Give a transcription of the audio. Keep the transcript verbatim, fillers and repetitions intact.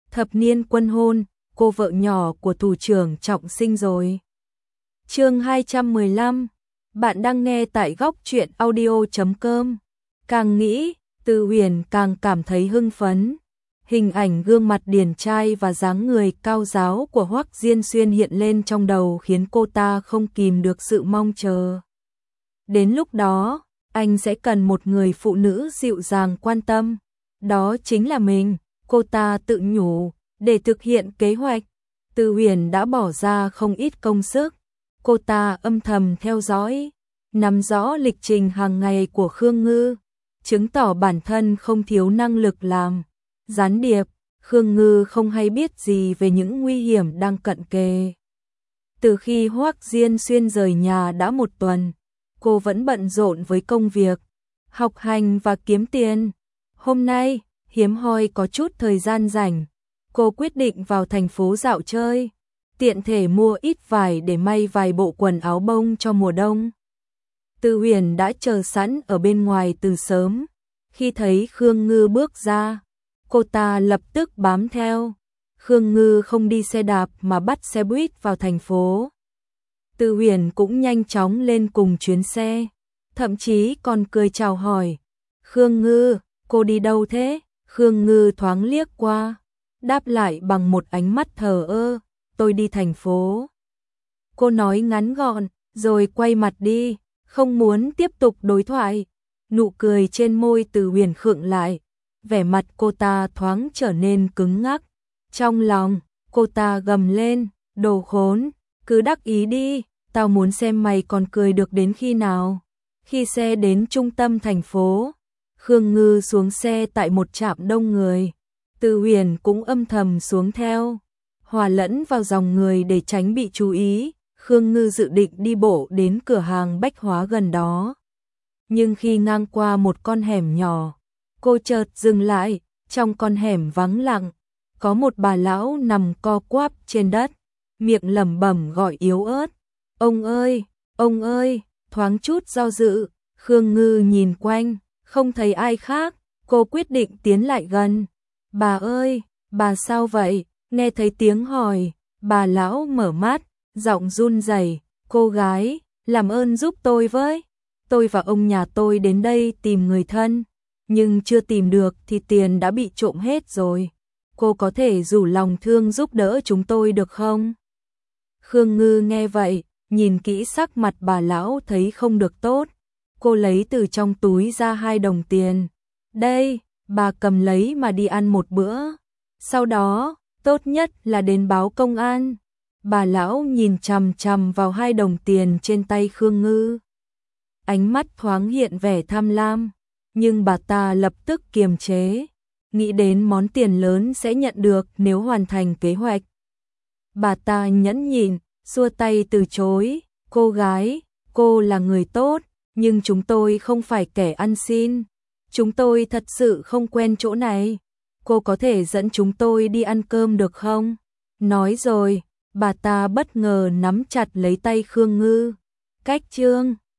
thập niên quân hôn, cô vợ nhỏ của thủ trưởng Trọng Sinh rồi. Chương hai trăm mười lăm, bạn đang nghe tại góc truyện audio chấm com. Càng nghĩ, Từ Huyền càng cảm thấy hưng phấn. Hình ảnh gương mặt điển trai và dáng người cao ráo của Hoắc Diên Xuyên hiện lên trong đầu khiến cô ta không kìm được sự mong chờ. Đến lúc đó, anh sẽ cần một người phụ nữ dịu dàng quan tâm. Đó chính là mình, cô ta tự nhủ. Để thực hiện kế hoạch, Từ Huyền đã bỏ ra không ít công sức. Cô ta âm thầm theo dõi, nắm rõ lịch trình hàng ngày của Khương Ngư, chứng tỏ bản thân không thiếu năng lực làm gián điệp. Khương Ngư không hay biết gì về những nguy hiểm đang cận kề. Từ khi Hoắc Diên Xuyên rời nhà đã một tuần, cô vẫn bận rộn với công việc, học hành và kiếm tiền. Hôm nay, hiếm hoi có chút thời gian rảnh, cô quyết định vào thành phố dạo chơi, tiện thể mua ít vải để may vài bộ quần áo bông cho mùa đông. Từ Huyền đã chờ sẵn ở bên ngoài từ sớm, khi thấy Khương Ngư bước ra, cô ta lập tức bám theo. Khương Ngư không đi xe đạp mà bắt xe buýt vào thành phố. Từ Huyền cũng nhanh chóng lên cùng chuyến xe, thậm chí còn cười chào hỏi. Khương Ngư, cô đi đâu thế? Khương Ngư thoáng liếc qua, đáp lại bằng một ánh mắt thờ ơ, tôi đi thành phố. Cô nói ngắn gọn, rồi quay mặt đi, không muốn tiếp tục đối thoại. Nụ cười trên môi Từ Huyền khựng lại, vẻ mặt cô ta thoáng trở nên cứng ngắc. Trong lòng, cô ta gầm lên, đồ khốn, cứ đắc ý đi, tao muốn xem mày còn cười được đến khi nào. Khi xe đến trung tâm thành phố, Khương Ngư xuống xe tại một trạm đông người. Từ Huyền cũng âm thầm xuống theo, hòa lẫn vào dòng người để tránh bị chú ý. Khương Ngư dự định đi bộ đến cửa hàng bách hóa gần đó. Nhưng khi ngang qua một con hẻm nhỏ, cô chợt dừng lại. Trong con hẻm vắng lặng, có một bà lão nằm co quắp trên đất, miệng lẩm bẩm gọi yếu ớt. Ông ơi, ông ơi, thoáng chút do dự, Khương Ngư nhìn quanh, không thấy ai khác, cô quyết định tiến lại gần. Bà ơi, bà sao vậy? Nghe thấy tiếng hỏi, bà lão mở mắt, giọng run rẩy, cô gái, làm ơn giúp tôi với. Tôi và ông nhà tôi đến đây tìm người thân, nhưng chưa tìm được thì tiền đã bị trộm hết rồi. Cô có thể rủ lòng thương giúp đỡ chúng tôi được không? Khương Ngư nghe vậy, nhìn kỹ sắc mặt bà lão thấy không được tốt. Cô lấy từ trong túi ra hai đồng tiền. Đây, bà cầm lấy mà đi ăn một bữa. Sau đó, tốt nhất là đến báo công an. Bà lão nhìn chằm chằm vào hai đồng tiền trên tay Khương Ngư. Ánh mắt thoáng hiện vẻ tham lam, nhưng bà ta lập tức kiềm chế, nghĩ đến món tiền lớn sẽ nhận được nếu hoàn thành kế hoạch. Bà ta nhẫn nhịn, xua tay từ chối. Cô gái, cô là người tốt, nhưng chúng tôi không phải kẻ ăn xin. Chúng tôi thật sự không quen chỗ này. Cô có thể dẫn chúng tôi đi ăn cơm được không? Nói rồi, bà ta bất ngờ nắm chặt lấy tay Khương Ngư. Cách chương